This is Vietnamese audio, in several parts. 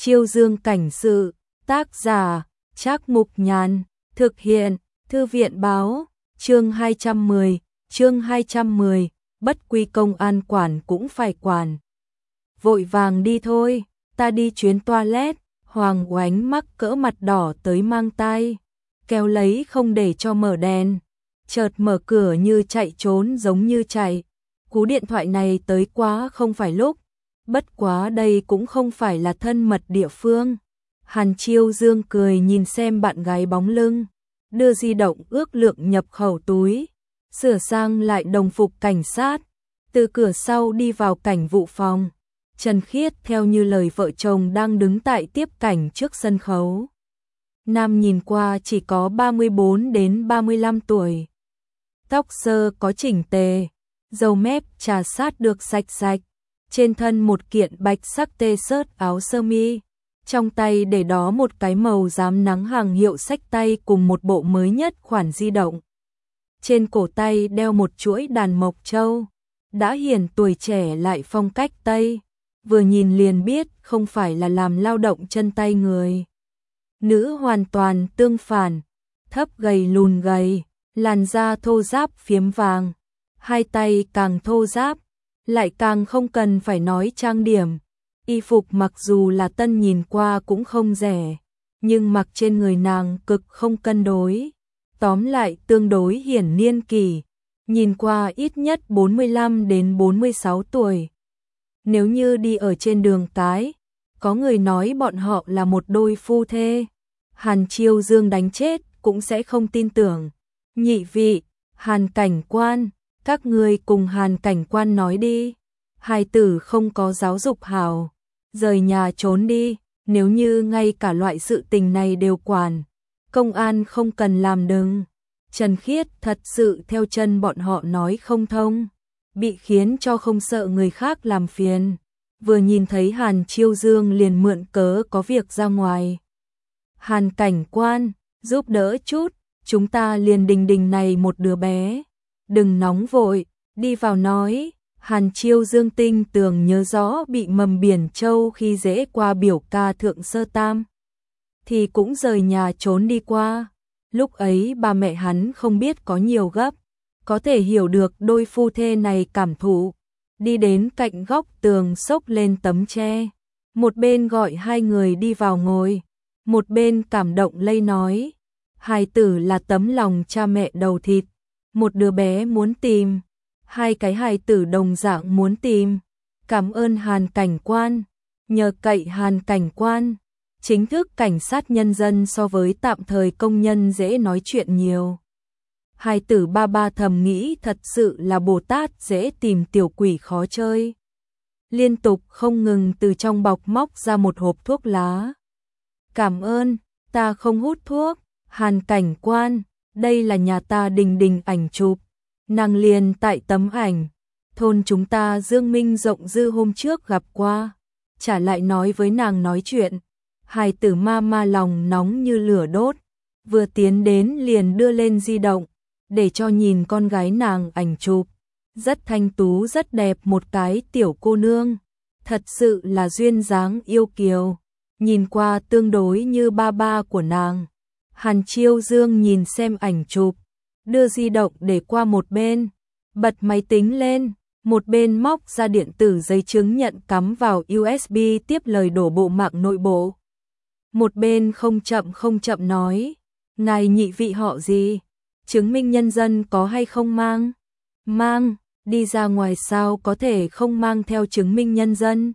Chiêu Dương cảnh sự, tác giả, Trác Mục Nhàn, thực hiện, Thư viện báo, chương 210, bất quy công an quản cũng phải quản. Vội vàng đi thôi, ta đi chuyến toilet. Hoàng Oánh mắc cỡ mặt đỏ tới mang tay, kéo lấy không để cho mở đèn, chợt mở cửa như chạy trốn giống như chạy. Cú điện thoại này tới quá không phải lúc, bất quá đây cũng không phải là thân mật địa phương. Hàn Chiêu Dương cười nhìn xem bạn gái bóng lưng, đưa di động ước lượng nhập khẩu túi, sửa sang lại đồng phục cảnh sát, từ cửa sau đi vào cảnh vụ phòng. Trần Khiết theo như lời vợ chồng đang đứng tại tiếp cảnh trước sân khấu. Nam nhìn qua chỉ có 34 đến 35 tuổi. Tóc sơ có chỉnh tề, râu mép chà sát được sạch sạch, trên thân một kiện bạch sắc t-shirt áo sơ mi, trong tay để đó một cái màu rám nắng hàng hiệu xách tay cùng một bộ mới nhất khoản di động. Trên cổ tay đeo một chuỗi đàn mộc châu, đã hiển tuổi trẻ lại phong cách Tây. Vừa nhìn liền biết không phải là làm lao động chân tay người. Nữ hoàn toàn tương phản, thấp gầy lùn gầy, làn da thô ráp phiếm vàng, hai tay càng thô ráp, lại càng không cần phải nói trang điểm. Y phục mặc dù là tân nhìn qua cũng không rẻ, nhưng mặc trên người nàng cực không cân đối. Tóm lại tương đối hiển niên kỷ, nhìn qua ít nhất 45 đến 46 tuổi. Nếu như đi ở trên đường cái, có người nói bọn họ là một đôi phu thê, Hàn Chiêu Dương đánh chết cũng sẽ không tin tưởng. Nhị vị, Hàn cảnh quan, các ngươi cùng Hàn cảnh quan nói đi. Hài tử không có giáo dục hảo, rời nhà trốn đi, nếu như ngay cả loại sự tình này đều quản, công an không cần làm đừng. Trần Khiết thật sự theo chân bọn họ nói không thông, bị khiến cho không sợ người khác làm phiền. Vừa nhìn thấy Hàn Chiêu Dương liền mượn cớ có việc ra ngoài. Hàn cảnh quan, giúp đỡ chút, chúng ta liền đình này một đứa bé. Đừng nóng vội, đi vào nói. Hàn Chiêu Dương tinh tường nhớ rõ bị Mầm Biển Châu khi dễ qua biểu ca thượng sơ tam, thì cũng rời nhà trốn đi qua. Lúc ấy ba mẹ hắn không biết có nhiều gấp, có thể hiểu được đôi phu thê này cảm thụ. Đi đến cạnh góc tường xốc lên tấm tre, một bên gọi hai người đi vào ngồi, một bên cảm động lây nói, hài tử là tấm lòng cha mẹ đầu thịt, một đứa bé muốn tìm, hai cái hài tử đồng dạng muốn tìm. Cảm ơn Hàn cảnh quan, nhờ cậy Hàn cảnh quan, chính thức cảnh sát nhân dân so với tạm thời công nhân dễ nói chuyện nhiều. Hài tử ba thầm nghĩ thật sự là Bồ Tát dễ tìm tiểu quỷ khó chơi. Liên tục không ngừng từ trong bọc móc ra một hộp thuốc lá. Cảm ơn, ta không hút thuốc. Hàn cảnh quan, đây là nhà ta đình ảnh chụp. Nàng liền tại tấm ảnh. Thôn chúng ta Dương Minh Rộng Dư hôm trước gặp qua. Trả lại nói với nàng nói chuyện. Hài tử ma lòng nóng như lửa đốt. Vừa tiến đến liền đưa lên di động, để cho nhìn con gái nàng ảnh chụp. Rất thanh tú rất đẹp một cái tiểu cô nương. Thật sự là duyên dáng yêu kiều. Nhìn qua tương đối như ba của nàng. Hàn Chiêu Dương nhìn xem ảnh chụp, đưa di động để qua một bên, bật máy tính lên, một bên móc ra điện tử giấy chứng nhận cắm vào USB tiếp lời đổ bộ mạng nội bộ. Một bên không chậm nói, ngài nhị vị họ gì? Chứng minh nhân dân có hay không mang? Mang, đi ra ngoài sao có thể không mang theo chứng minh nhân dân?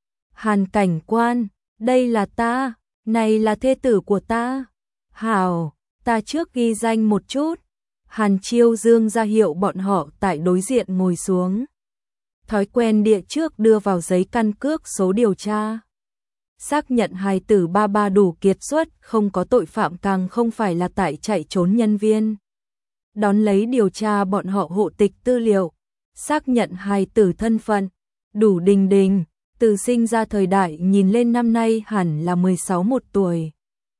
Hàn cảnh quan, đây là ta, này là thê tử của ta. Hảo, ta trước ghi danh một chút. Hàn Chiêu Dương ra hiệu bọn họ tại đối diện ngồi xuống. Thói quen địa trước đưa vào giấy căn cước số điều tra. Xác nhận hài tử ba đủ kiệt xuất, không có tội phạm, càng không phải là tại chạy trốn nhân viên. Đón lấy điều tra bọn họ hộ tịch tư liệu, xác nhận hài tử thân phận, đủ đình, từ sinh ra thời đại nhìn lên năm nay hẳn là 16 một tuổi.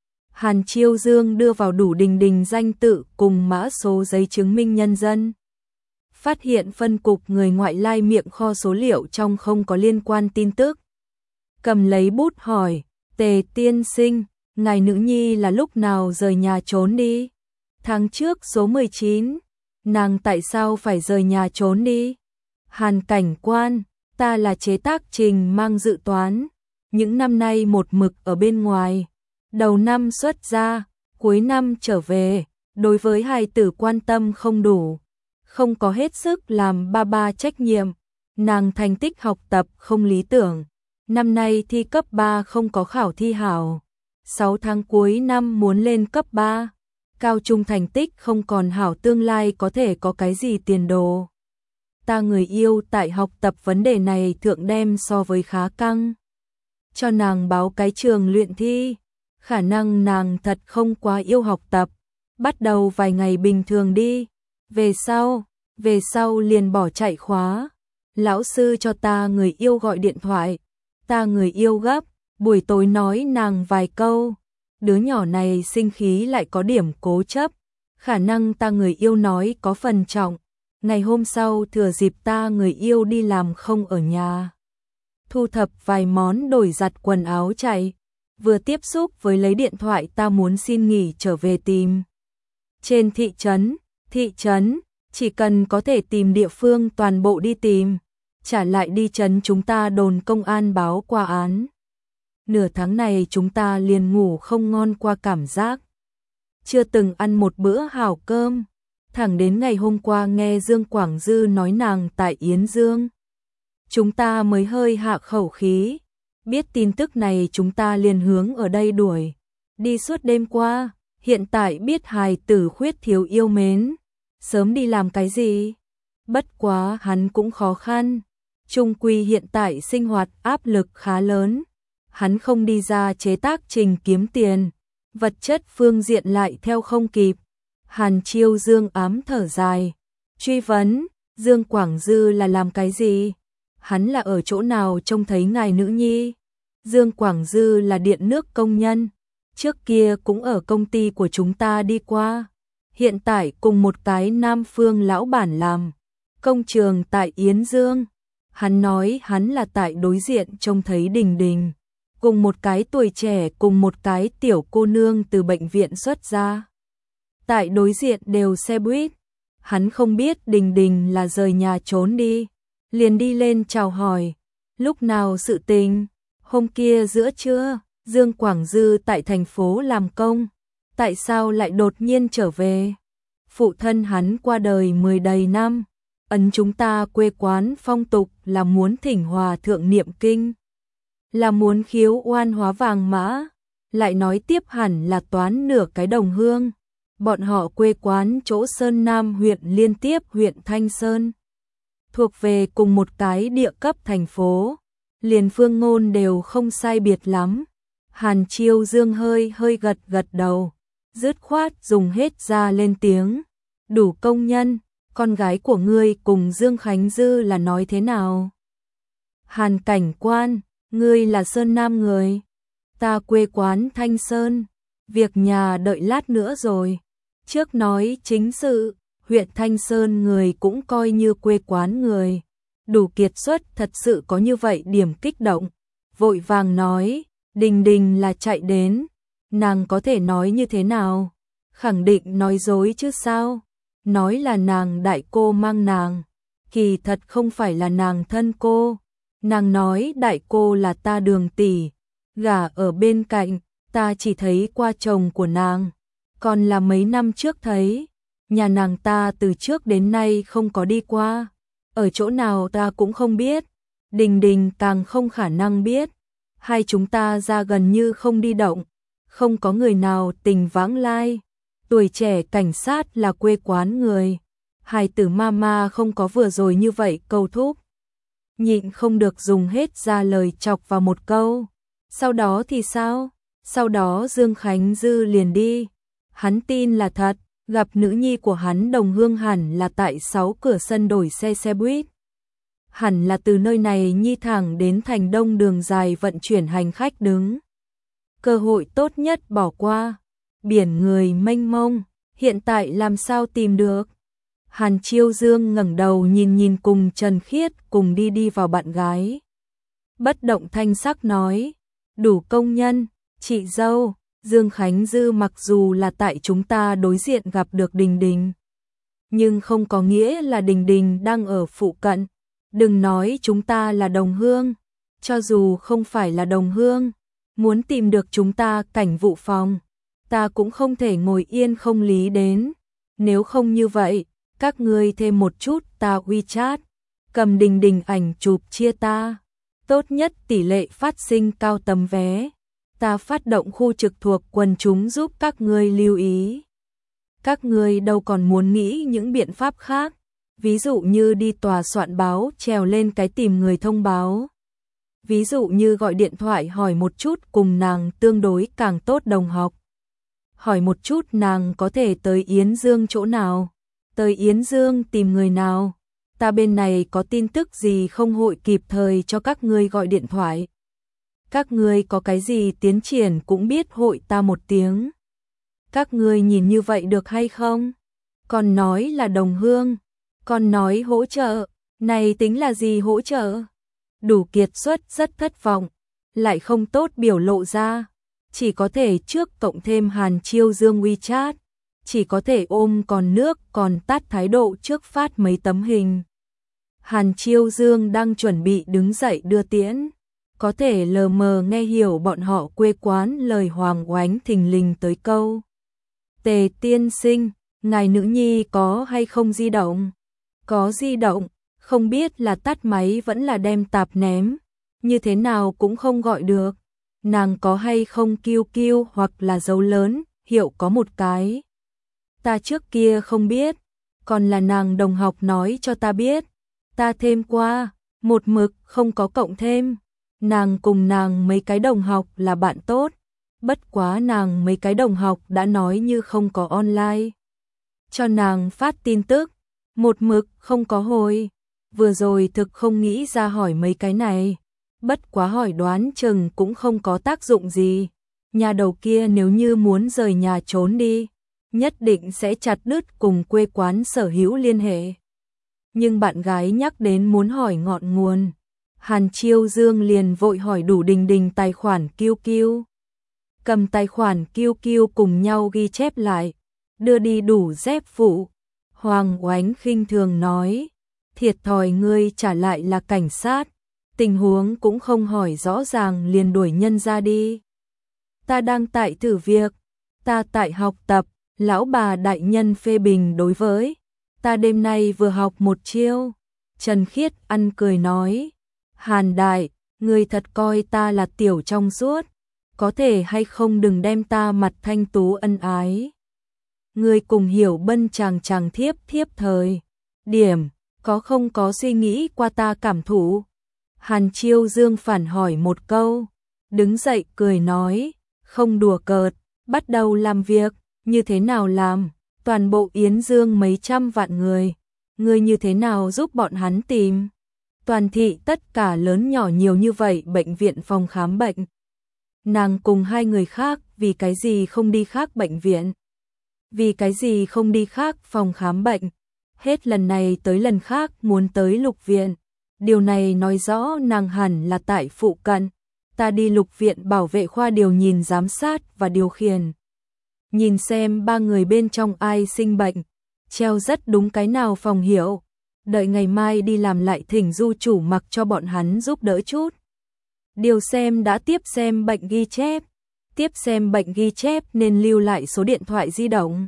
Hàn Chiêu Dương đưa vào đủ đình danh tự cùng mã số giấy chứng minh nhân dân. Phát hiện phân cục người ngoại lai miệng kho số liệu trong không có liên quan tin tức. Cầm lấy bút hỏi, Tề tiên sinh, ngài nữ nhi là lúc nào rời nhà trốn đi? Tháng trước số 19, nàng tại sao phải rời nhà trốn đi? Hàn cảnh quan, ta là chế tác trình mang dự toán, những năm nay một mực ở bên ngoài, đầu năm xuất ra, cuối năm trở về, đối với hài tử quan tâm không đủ, không có hết sức làm ba trách nhiệm, nàng thành tích học tập không lý tưởng, năm nay thi cấp 3 không có khảo thi hảo, 6 tháng cuối năm muốn lên cấp 3, cao trung thành tích không còn hảo tương lai có thể có cái gì tiền đồ. Ta người yêu tại học tập vấn đề này thượng đem so với khá căng. Cho nàng báo cái trường luyện thi, khả năng nàng thật không quá yêu học tập, bắt đầu vài ngày bình thường đi, về sau liền bỏ chạy khóa. Lão sư cho ta người yêu gọi điện thoại, ta người yêu gấp, buổi tối nói nàng vài câu, đứa nhỏ này sinh khí lại có điểm cố chấp, khả năng ta người yêu nói có phần trọng. Ngày hôm sau thừa dịp ta người yêu đi làm không ở nhà, thu thập vài món đổi giặt quần áo chạy, vừa tiếp xúc với lấy điện thoại ta muốn xin nghỉ trở về tìm. Trên thị trấn, chỉ cần có thể tìm địa phương toàn bộ đi tìm, trả lại đi trấn chúng ta đồn công an báo qua án. Nửa tháng này chúng ta liền ngủ không ngon qua cảm giác, chưa từng ăn một bữa hảo cơm. Thẳng đến ngày hôm qua nghe Dương Quảng Dư nói nàng tại Yến Dương, chúng ta mới hơi hạ khẩu khí, biết tin tức này chúng ta liền hướng ở đây đuổi, đi suốt đêm qua, hiện tại biết hài tử khuyết thiếu yêu mến, sớm đi làm cái gì, bất quá hắn cũng khó khăn, chung quy hiện tại sinh hoạt áp lực khá lớn, hắn không đi ra chế tác trình kiếm tiền, vật chất phương diện lại theo không kịp. Hàn Chiêu Dương ám thở dài, truy vấn, Dương Quảng Dư là làm cái gì? Hắn là ở chỗ nào trông thấy ngài nữ nhi? Dương Quảng Dư là điện nước công nhân, trước kia cũng ở công ty của chúng ta đi qua, hiện tại cùng một cái Nam Phương lão bản làm, công trường tại Yến Dương. Hắn nói hắn là tại đối diện trông thấy Đình Đình, cùng một cái tuổi trẻ cùng một cái tiểu cô nương từ bệnh viện xuất ra. Tại đối diện đều xe buýt, hắn không biết Đình Đình là rời nhà trốn đi, liền đi lên chào hỏi, lúc nào sự tình, hôm kia giữa trưa, Dương Quảng Dư tại thành phố làm công, tại sao lại đột nhiên trở về? Phụ thân hắn qua đời 10 đầy năm, ấn chúng ta quê quán phong tục là muốn thỉnh hòa thượng niệm kinh, là muốn khiếu oan hóa vàng mã, lại nói tiếp hẳn là toán nửa cái đồng hương. Bọn họ quê quán chỗ Sơn Nam huyện liên tiếp huyện Thanh Sơn, thuộc về cùng một cái địa cấp thành phố, liền phương ngôn đều không sai biệt lắm. Hàn Chiêu Dương hơi gật đầu, dứt khoát dùng hết ra lên tiếng, đủ công nhân, con gái của ngươi cùng Dương Khánh Dư là nói thế nào? Hàn cảnh quan, ngươi là Sơn Nam người, ta quê quán Thanh Sơn, việc nhà đợi lát nữa rồi. Trước nói chính sự, huyện Thanh Sơn người cũng coi như quê quán người, đủ kiệt xuất thật sự có như vậy điểm kích động, vội vàng nói, Đình Đình là chạy đến, nàng có thể nói như thế nào, khẳng định nói dối chứ sao, nói là nàng đại cô mang nàng, kỳ thật không phải là nàng thân cô, nàng nói đại cô là ta Đường tỷ, gả ở bên cạnh, ta chỉ thấy qua chồng của nàng. Còn là mấy năm trước thấy, nhà nàng ta từ trước đến nay không có đi qua, ở chỗ nào ta cũng không biết, Đình Đình càng không khả năng biết, hai chúng ta ra gần như không đi động, không có người nào tình vãng lai, tuổi trẻ cảnh sát là quê quán người, hài tử mama không có vừa rồi như vậy câu thúc, nhịn không được dùng hết ra lời chọc vào một câu, sau đó thì sao? Sau đó Dương Khánh Dư liền đi. Hắn tin là thật, gặp nữ nhi của hắn đồng hương hẳn là tại 6 cửa sân đổi xe buýt. Hẳn là từ nơi này nhi thẳng đến thành Đông đường dài vận chuyển hành khách đứng. Cơ hội tốt nhất bỏ qua, biển người mênh mông, hiện tại làm sao tìm được. Hàn Chiêu Dương ngẩng đầu nhìn cùng Trần Khiết cùng đi vào bạn gái. Bất động thanh sắc nói, Đủ công nhân, chị dâu, Dương Khánh Dư mặc dù là tại chúng ta đối diện gặp được Đình Đình, nhưng không có nghĩa là Đình Đình đang ở phụ cận. Đừng nói chúng ta là đồng hương, cho dù không phải là đồng hương, muốn tìm được chúng ta cảnh vụ phòng, ta cũng không thể ngồi yên không lý đến. Nếu không như vậy, các ngươi thêm một chút ta WeChat, cầm Đình Đình ảnh chụp chia ta. Tốt nhất tỷ lệ phát sinh cao tấm vé. Ta phát động khu trực thuộc quần chúng giúp các ngươi lưu ý. Các ngươi đâu còn muốn nghĩ những biện pháp khác, ví dụ như đi tòa soạn báo trèo lên cái tìm người thông báo. Ví dụ như gọi điện thoại hỏi một chút cùng nàng tương đối càng tốt đồng học. Hỏi một chút nàng có thể tới Yến Dương chỗ nào, tới Yến Dương tìm người nào. Ta bên này có tin tức gì không hội kịp thời cho các ngươi gọi điện thoại. Các ngươi có cái gì tiến triển cũng biết hội ta một tiếng. Các ngươi nhìn như vậy được hay không? Còn nói là đồng hương, còn nói hỗ trợ, này tính là gì hỗ trợ? Đủ kiệt xuất rất thất vọng, lại không tốt biểu lộ ra, chỉ có thể trước cộng thêm Hàn Chiêu Dương WeChat, chỉ có thể ôm còn nước còn tát thái độ trước phát mấy tấm hình. Hàn Chiêu Dương đang chuẩn bị đứng dậy đưa tiễn, có thể lờ mờ nghe hiểu bọn họ quê quán lời Hoàng Oánh thình lình tới câu. Tề tiên sinh, ngài nữ nhi có hay không di động? Có di động, không biết là tắt máy vẫn là đem tạp ném, như thế nào cũng không gọi được. Nàng có hay không QQ hoặc là dấu lớn, hiệu có một cái. Ta trước kia không biết, còn là nàng đồng học nói cho ta biết. Ta thêm qua, một mực không có cộng thêm. Nàng cùng nàng mấy cái đồng học là bạn tốt, bất quá nàng mấy cái đồng học đã nói như không có online. Cho nàng phát tin tức, một mực không có hồi. Vừa rồi thực không nghĩ ra hỏi mấy cái này, bất quá hỏi đoán chừng cũng không có tác dụng gì. Nhà đầu kia nếu như muốn rời nhà trốn đi, nhất định sẽ chặt đứt cùng quê quán sở hữu liên hệ. Nhưng bạn gái nhắc đến muốn hỏi ngọn nguồn, Hàn Chiêu Dương liền vội hỏi đủ Đình Đình tài khoản QQ. Cầm tài khoản QQ cùng nhau ghi chép lại, đưa đi đủ dép phụ. Hoàng Oánh khinh thường nói, thiệt thòi ngươi trả lại là cảnh sát, tình huống cũng không hỏi rõ ràng liền đuổi nhân ra đi. Ta đang tại thử việc, ta tại học tập, lão bà đại nhân phê bình đối với. Ta đêm nay vừa học một chiêu. Trần Khiết ăn cười nói, Hàn đại, ngươi thật coi ta là tiểu trong suốt, có thể hay không đừng đem ta mặt thanh tú ân ái. Ngươi cùng Hiểu Bân chàng thiếp thời. Điểm, có không có suy nghĩ qua ta cảm thụ? Hàn Chiêu Dương phản hỏi một câu, đứng dậy cười nói, không đùa cợt, bắt đầu làm việc, như thế nào làm? Toàn bộ Yến Dương mấy trăm vạn người, ngươi như thế nào giúp bọn hắn tìm? Toàn thị tất cả lớn nhỏ nhiều như vậy bệnh viện phòng khám bệnh. Nàng cùng hai người khác vì cái gì không đi khác bệnh viện? Vì cái gì không đi khác phòng khám bệnh? Hết lần này tới lần khác muốn tới Lục viện. Điều này nói rõ nàng hẳn là tại phụ cận. Ta đi Lục viện bảo vệ khoa điều nhìn giám sát và điều khiển. Nhìn xem ba người bên trong ai sinh bệnh, treo rất đúng cái nào phòng hiểu. Đợi ngày mai đi làm lại thỉnh du chủ mặc cho bọn hắn giúp đỡ chút. Điều xem đã tiếp xem bệnh ghi chép. Tiếp xem bệnh ghi chép nên lưu lại số điện thoại di động.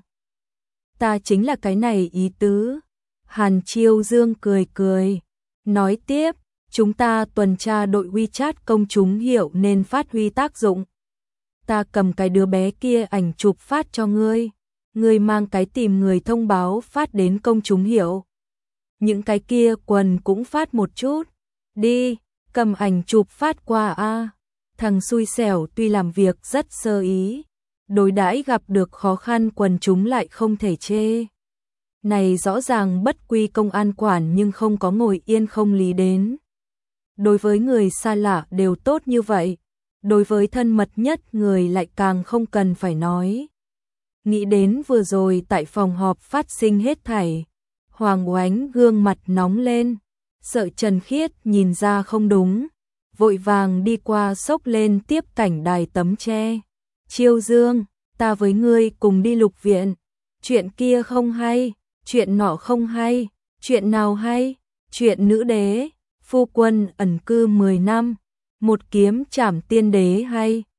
Ta chính là cái này ý tứ. Hàn Chiêu Dương cười. Nói tiếp, chúng ta tuần tra đội WeChat công chúng hiểu nên phát huy tác dụng. Ta cầm cái đứa bé kia ảnh chụp phát cho ngươi. Ngươi mang cái tìm người thông báo phát đến công chúng hiểu. Những cái kia quần cũng phát một chút. Đi, cầm ảnh chụp phát qua a. Thằng xui xẻo tuy làm việc rất sơ ý, đối đãi gặp được khó khăn quần chúng lại không thể chê. Này rõ ràng bất quy công an quản nhưng không có ngồi yên không lý đến. Đối với người xa lạ đều tốt như vậy, đối với thân mật nhất người lại càng không cần phải nói. Nghĩ đến vừa rồi tại phòng họp phát sinh hết thảy, Hoàng Oánh gương mặt nóng lên, sợ Trần Khiết nhìn ra không đúng, vội vàng đi qua xốc lên tiếp cảnh đài tấm tre. Chiêu Dương, ta với ngươi cùng đi Lục viện. Chuyện kia không hay, chuyện nọ không hay, chuyện nào hay? Chuyện nữ đế, phu quân ẩn cư 10 năm, một kiếm trảm tiên đế hay.